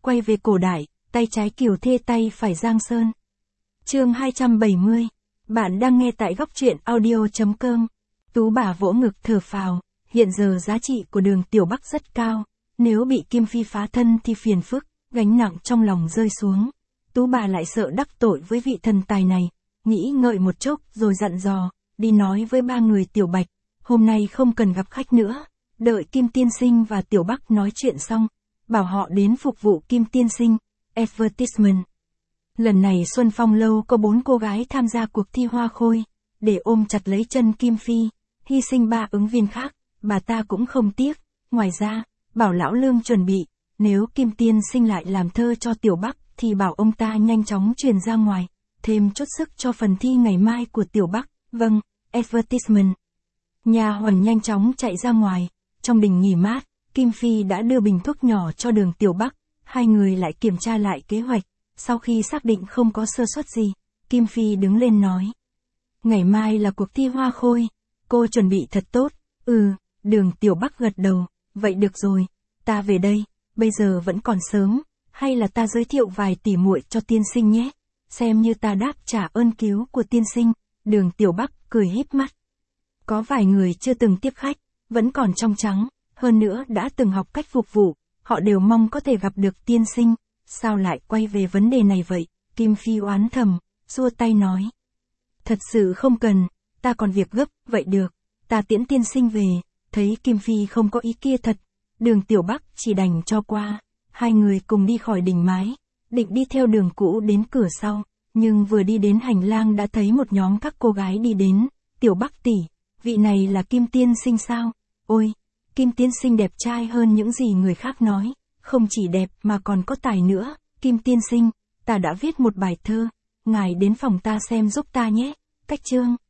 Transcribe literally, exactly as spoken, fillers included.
quay về cổ đại, tay trái Kiều Thê tay phải Giang Sơn. Chương hai trăm bảy mươi. Bạn đang nghe tại góc truyện audio chấm com. Tú bà vỗ ngực thở phào, hiện giờ giá trị của Đường Tiểu Bắc rất cao, nếu bị Kim Phi phá thân thì phiền phức, gánh nặng trong lòng rơi xuống. Tú bà lại sợ đắc tội với vị thần tài này, nghĩ ngợi một chốc rồi dặn dò, đi nói với ba người Tiểu Bạch, hôm nay không cần gặp khách nữa, đợi Kim Tiên Sinh và Tiểu Bắc nói chuyện xong, bảo họ đến phục vụ Kim Tiên Sinh. Advertisement. Lần này Xuân Phong Lâu có bốn cô gái tham gia cuộc thi hoa khôi, để ôm chặt lấy chân Kim Phi, hy sinh ba ứng viên khác, bà ta cũng không tiếc. Ngoài ra, bảo lão Lương chuẩn bị, nếu Kim Tiên Sinh lại làm thơ cho Tiểu Bắc, thì bảo ông ta nhanh chóng truyền ra ngoài, thêm chút sức cho phần thi ngày mai của Tiểu Bắc. Vâng, advertisement. Nhà hoàn nhanh chóng chạy ra ngoài, trong đình nghỉ mát, Kim Phi đã đưa bình thuốc nhỏ cho Đường Tiểu Bắc, hai người lại kiểm tra lại kế hoạch, sau khi xác định không có sơ suất gì, Kim Phi đứng lên nói. Ngày mai là cuộc thi hoa khôi, cô chuẩn bị thật tốt. Ừ, Đường Tiểu Bắc gật đầu, vậy được rồi, ta về đây, bây giờ vẫn còn sớm, hay là ta giới thiệu vài tỉ muội cho tiên sinh nhé, xem như ta đáp trả ơn cứu của tiên sinh. Đường Tiểu Bắc cười híp mắt. Có vài người chưa từng tiếp khách, vẫn còn trong trắng, hơn nữa đã từng học cách phục vụ, họ đều mong có thể gặp được tiên sinh. Sao lại quay về vấn đề này vậy? Kim Phi oán thầm, xua tay nói. Thật sự không cần, ta còn việc gấp. Vậy được, ta tiễn tiên sinh về. Thấy Kim Phi không có ý kia thật, Đường Tiểu Bắc chỉ đành cho qua. Hai người cùng đi khỏi đình mái, định đi theo đường cũ đến cửa sau, nhưng vừa đi đến hành lang đã thấy một nhóm các cô gái đi đến. Tiểu Bắc tỷ, vị này là Kim Tiên Sinh sao? Ôi, Kim Tiên Sinh đẹp trai hơn những gì người khác nói, không chỉ đẹp mà còn có tài nữa. Kim Tiên Sinh, ta đã viết một bài thơ, ngài đến phòng ta xem giúp ta nhé. Cách chương.